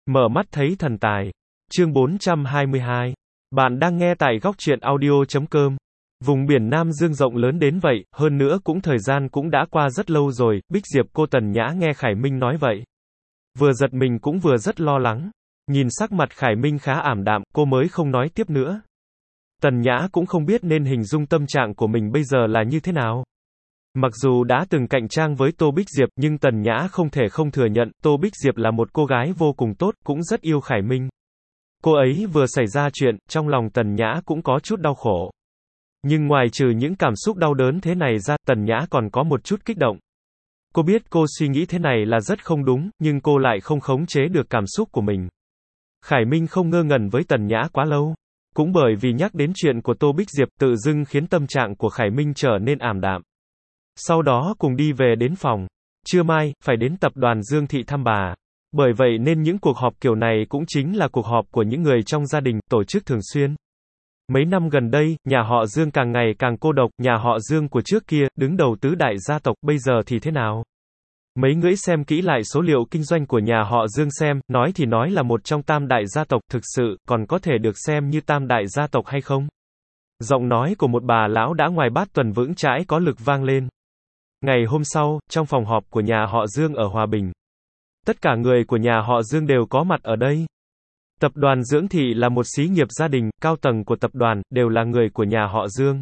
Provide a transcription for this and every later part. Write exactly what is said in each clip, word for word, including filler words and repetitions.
Mở mắt thấy thần tài. Chương bốn trăm hai mươi hai. Bạn đang nghe tại góc truyện audio chấm com. Vùng biển Nam Dương rộng lớn đến vậy, hơn nữa cũng thời gian cũng đã qua rất lâu rồi, Bích Diệp cô Tần Nhã nghe Khải Minh nói vậy. Vừa giật mình cũng vừa rất lo lắng. Nhìn sắc mặt Khải Minh khá ảm đạm, cô mới không nói tiếp nữa. Tần Nhã cũng không biết nên hình dung tâm trạng của mình bây giờ là như thế nào. Mặc dù đã từng cạnh tranh với Tô Bích Diệp, nhưng Tần Nhã không thể không thừa nhận, Tô Bích Diệp là một cô gái vô cùng tốt, cũng rất yêu Khải Minh. Cô ấy vừa xảy ra chuyện, trong lòng Tần Nhã cũng có chút đau khổ. Nhưng ngoài trừ những cảm xúc đau đớn thế này ra, Tần Nhã còn có một chút kích động. Cô biết cô suy nghĩ thế này là rất không đúng, nhưng cô lại không khống chế được cảm xúc của mình. Khải Minh không ngơ ngẩn với Tần Nhã quá lâu. Cũng bởi vì nhắc đến chuyện của Tô Bích Diệp, tự dưng khiến tâm trạng của Khải Minh trở nên ảm đạm. Sau đó cùng đi về đến phòng. Trưa mai, phải đến tập đoàn Dương Thị thăm bà. Bởi vậy nên những cuộc họp kiểu này cũng chính là cuộc họp của những người trong gia đình, tổ chức thường xuyên. Mấy năm gần đây, nhà họ Dương càng ngày càng cô độc, nhà họ Dương của trước kia, đứng đầu tứ đại gia tộc, bây giờ thì thế nào? Mấy người xem kỹ lại số liệu kinh doanh của nhà họ Dương xem, nói thì nói là một trong tam đại gia tộc, thực sự, còn có thể được xem như tam đại gia tộc hay không? Giọng nói của một bà lão đã ngoài bát tuần vững chãi có lực vang lên. Ngày hôm sau, trong phòng họp của nhà họ Dương ở Hòa Bình. Tất cả người của nhà họ Dương đều có mặt ở đây. Tập đoàn Dương Thị là một xí nghiệp gia đình, cao tầng của tập đoàn, đều là người của nhà họ Dương.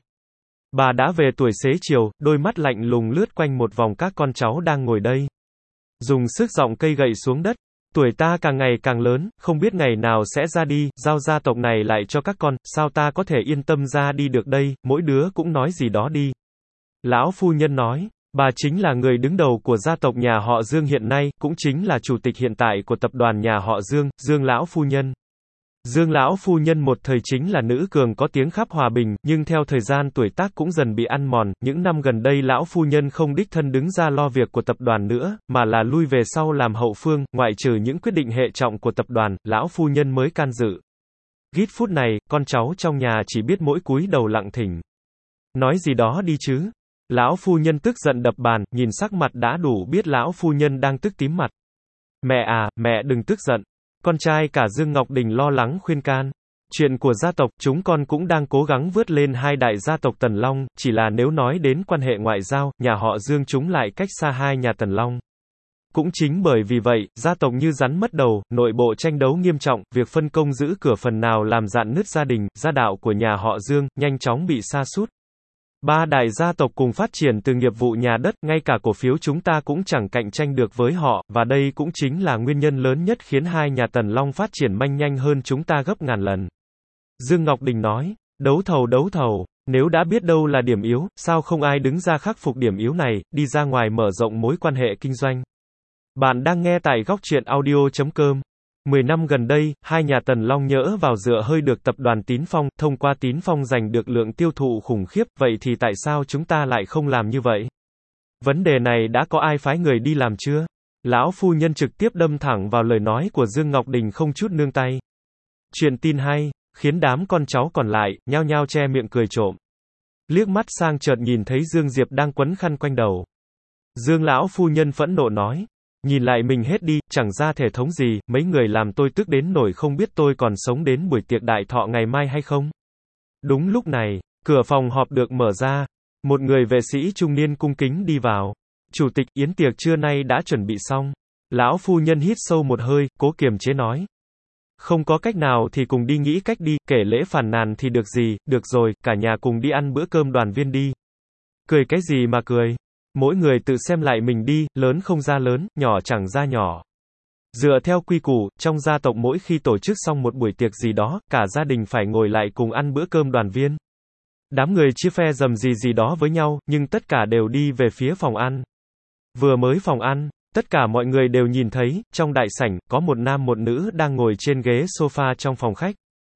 Bà đã về tuổi xế chiều, đôi mắt lạnh lùng lướt quanh một vòng các con cháu đang ngồi đây. Dùng sức giọng cây gậy xuống đất. Tuổi ta càng ngày càng lớn, không biết ngày nào sẽ ra đi, giao gia tộc này lại cho các con, sao ta có thể yên tâm ra đi được đây, mỗi đứa cũng nói gì đó đi. Lão phu nhân nói. Bà chính là người đứng đầu của gia tộc nhà họ Dương hiện nay, cũng chính là chủ tịch hiện tại của tập đoàn nhà họ Dương, Dương lão phu nhân. Dương lão phu nhân một thời chính là nữ cường có tiếng khắp Hòa Bình, nhưng theo thời gian tuổi tác cũng dần bị ăn mòn, những năm gần đây lão phu nhân không đích thân đứng ra lo việc của tập đoàn nữa, mà là lui về sau làm hậu phương, ngoại trừ những quyết định hệ trọng của tập đoàn, lão phu nhân mới can dự. Gít phút này, con cháu trong nhà chỉ biết mỗi cúi đầu lặng thinh. Nói gì đó đi chứ. Lão phu nhân tức giận đập bàn, nhìn sắc mặt đã đủ biết lão phu nhân đang tức tím mặt. Mẹ à, mẹ đừng tức giận. Con trai cả Dương Ngọc Đình lo lắng khuyên can. Chuyện của gia tộc, chúng con cũng đang cố gắng vớt lên hai đại gia tộc Tần Long, chỉ là nếu nói đến quan hệ ngoại giao, nhà họ Dương chúng lại cách xa hai nhà Tần Long. Cũng chính bởi vì vậy, gia tộc như rắn mất đầu, nội bộ tranh đấu nghiêm trọng, việc phân công giữ cửa phần nào làm rạn nứt gia đình, gia đạo của nhà họ Dương, nhanh chóng bị sa sút. Ba đại gia tộc cùng phát triển từ nghiệp vụ nhà đất, ngay cả cổ phiếu chúng ta cũng chẳng cạnh tranh được với họ, và đây cũng chính là nguyên nhân lớn nhất khiến hai nhà Tần Long phát triển manh nhanh hơn chúng ta gấp ngàn lần. Dương Ngọc Đình nói, đấu thầu đấu thầu, nếu đã biết đâu là điểm yếu, sao không ai đứng ra khắc phục điểm yếu này, đi ra ngoài mở rộng mối quan hệ kinh doanh. Bạn đang nghe tại góc truyện audio chấm com. Mười năm gần đây, hai nhà Tần Long nhỡ vào dựa hơi được tập đoàn Tín Phong, thông qua Tín Phong giành được lượng tiêu thụ khủng khiếp, vậy thì tại sao chúng ta lại không làm như vậy? Vấn đề này đã có ai phái người đi làm chưa? Lão phu nhân trực tiếp đâm thẳng vào lời nói của Dương Ngọc Đình không chút nương tay. Chuyện tin hay, khiến đám con cháu còn lại, nhao nhao che miệng cười trộm. Liếc mắt sang chợt nhìn thấy Dương Diệp đang quấn khăn quanh đầu. Dương lão phu nhân phẫn nộ nói. Nhìn lại mình hết đi, chẳng ra thể thống gì, mấy người làm tôi tức đến nổi không biết tôi còn sống đến buổi tiệc đại thọ ngày mai hay không. Đúng lúc này, cửa phòng họp được mở ra. Một người vệ sĩ trung niên cung kính đi vào. Chủ tịch, yến tiệc trưa nay đã chuẩn bị xong. Lão phu nhân hít sâu một hơi, cố kiềm chế nói. Không có cách nào thì cùng đi nghĩ cách đi, kể lễ phàn nàn thì được gì, được rồi, cả nhà cùng đi ăn bữa cơm đoàn viên đi. Cười cái gì mà cười. Mỗi người tự xem lại mình đi, lớn không ra lớn, nhỏ chẳng ra nhỏ. Dựa theo quy củ, trong gia tộc mỗi khi tổ chức xong một buổi tiệc gì đó, cả gia đình phải ngồi lại cùng ăn bữa cơm đoàn viên. Đám người chia phe dầm gì gì đó với nhau, nhưng tất cả đều đi về phía phòng ăn. Vừa mới phòng ăn, tất cả mọi người đều nhìn thấy, trong đại sảnh, có một nam một nữ đang ngồi trên ghế sofa trong phòng khách.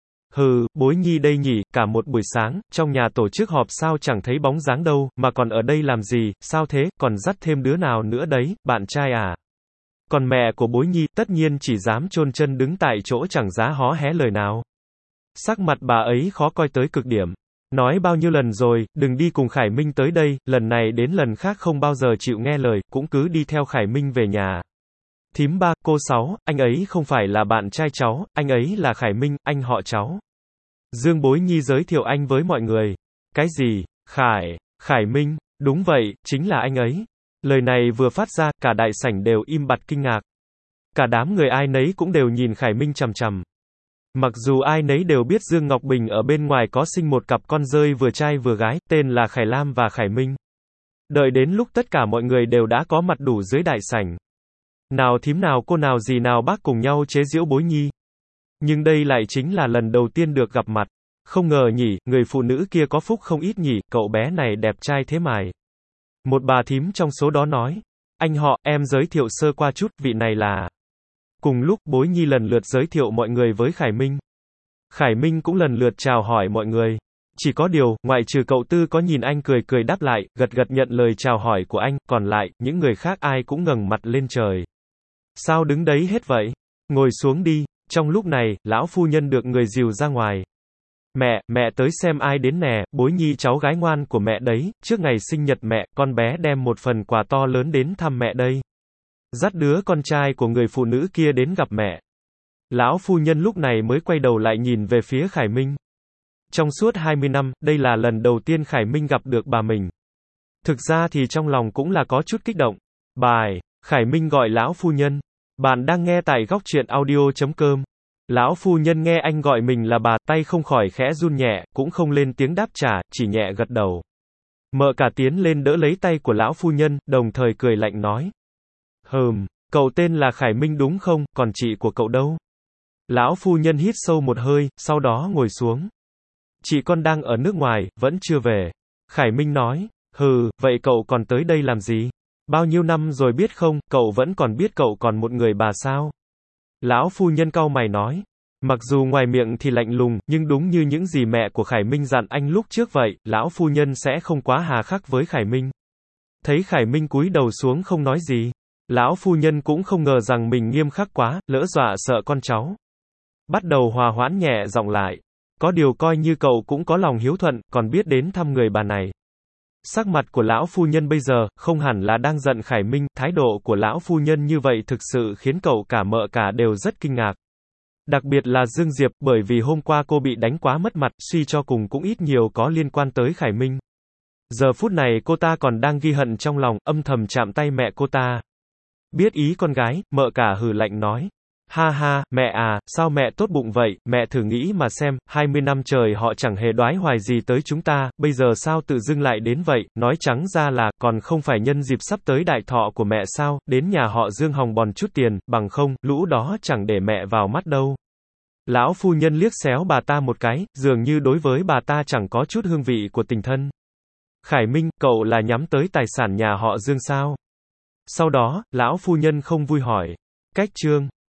Hừ, Bối Nhi đây nhỉ, cả một buổi sáng, trong nhà tổ chức họp sao chẳng thấy bóng dáng đâu, mà còn ở đây làm gì, sao thế, còn dắt thêm đứa nào nữa đấy, bạn trai à? Còn mẹ của Bối Nhi, tất nhiên chỉ dám chôn chân đứng tại chỗ chẳng dá hó hé lời nào. Sắc mặt bà ấy khó coi tới cực điểm. Nói bao nhiêu lần rồi, đừng đi cùng Khải Minh tới đây, lần này đến lần khác không bao giờ chịu nghe lời, cũng cứ đi theo Khải Minh về nhà. Thím ba, cô Sáu, anh ấy không phải là bạn trai cháu, anh ấy là Khải Minh, anh họ cháu. Dương Bối Nhi giới thiệu anh với mọi người. Cái gì? Khải, Khải Minh, đúng vậy, chính là anh ấy. Lời này vừa phát ra, cả đại sảnh đều im bặt kinh ngạc. Cả đám người ai nấy cũng đều nhìn Khải Minh chằm chằm. Mặc dù ai nấy đều biết Dương Ngọc Bình ở bên ngoài có sinh một cặp con dơi vừa trai vừa gái, tên là Khải Lam và Khải Minh. Đợi đến lúc tất cả mọi người đều đã có mặt đủ dưới đại sảnh. Nào thím nào cô nào dì nào bác cùng nhau chế giễu Bối Nhi. Nhưng đây lại chính là lần đầu tiên được gặp mặt. Không ngờ nhỉ, người phụ nữ kia có phúc không ít nhỉ, cậu bé này đẹp trai thế mài. Một bà thím trong số đó nói. Anh họ, em giới thiệu sơ qua chút, vị này là... Cùng lúc Bối Nhi lần lượt giới thiệu mọi người với Khải Minh. Khải Minh cũng lần lượt chào hỏi mọi người. Chỉ có điều, ngoại trừ cậu Tư có nhìn anh cười cười đáp lại, gật gật nhận lời chào hỏi của anh, còn lại, những người khác ai cũng ngẩng mặt lên trời. Sao đứng đấy hết vậy? Ngồi xuống đi. Trong lúc này, lão phu nhân được người dìu ra ngoài. Mẹ, mẹ tới xem ai đến nè, Bối Nhi cháu gái ngoan của mẹ đấy, trước ngày sinh nhật mẹ, con bé đem một phần quà to lớn đến thăm mẹ đây. Dắt đứa con trai của người phụ nữ kia đến gặp mẹ. Lão phu nhân lúc này mới quay đầu lại nhìn về phía Khải Minh. Trong suốt hai mươi năm, đây là lần đầu tiên Khải Minh gặp được bà mình. Thực ra thì trong lòng cũng là có chút kích động. Bài, Khải Minh gọi lão phu nhân. Bạn đang nghe tại góc truyện audio chấm com. Lão phu nhân nghe anh gọi mình là bà, tay không khỏi khẽ run nhẹ, cũng không lên tiếng đáp trả, chỉ nhẹ gật đầu. Mợ cả tiến lên đỡ lấy tay của lão phu nhân, đồng thời cười lạnh nói. Hừm, cậu tên là Khải Minh đúng không, còn chị của cậu đâu? Lão phu nhân hít sâu một hơi, sau đó ngồi xuống. Chị con đang ở nước ngoài, vẫn chưa về. Khải Minh nói. Hừ, vậy cậu còn tới đây làm gì? Bao nhiêu năm rồi biết không, cậu vẫn còn biết cậu còn một người bà sao? Lão phu nhân cau mày nói. Mặc dù ngoài miệng thì lạnh lùng, nhưng đúng như những gì mẹ của Khải Minh dặn anh lúc trước vậy, lão phu nhân sẽ không quá hà khắc với Khải Minh. Thấy Khải Minh cúi đầu xuống không nói gì. Lão phu nhân cũng không ngờ rằng mình nghiêm khắc quá, lỡ dọa sợ con cháu. Bắt đầu hòa hoãn nhẹ giọng lại. Có điều coi như cậu cũng có lòng hiếu thuận, còn biết đến thăm người bà này. Sắc mặt của lão phu nhân bây giờ, không hẳn là đang giận Khải Minh, thái độ của lão phu nhân như vậy thực sự khiến cậu cả mợ cả đều rất kinh ngạc. Đặc biệt là Dương Diệp, bởi vì hôm qua cô bị đánh quá mất mặt, suy cho cùng cũng ít nhiều có liên quan tới Khải Minh. Giờ phút này cô ta còn đang ghi hận trong lòng, âm thầm chạm tay mẹ cô ta. Biết ý con gái, mợ cả hừ lạnh nói. Ha ha, mẹ à, sao mẹ tốt bụng vậy, mẹ thử nghĩ mà xem, hai mươi năm trời họ chẳng hề đoái hoài gì tới chúng ta, bây giờ sao tự dưng lại đến vậy, nói trắng ra là, còn không phải nhân dịp sắp tới đại thọ của mẹ sao, đến nhà họ Dương hòng bòn chút tiền, bằng không, lũ đó chẳng để mẹ vào mắt đâu. Lão phu nhân liếc xéo bà ta một cái, dường như đối với bà ta chẳng có chút hương vị của tình thân. Khải Minh, cậu là nhắm tới tài sản nhà họ Dương sao? Sau đó, lão phu nhân không vui hỏi. Cách chương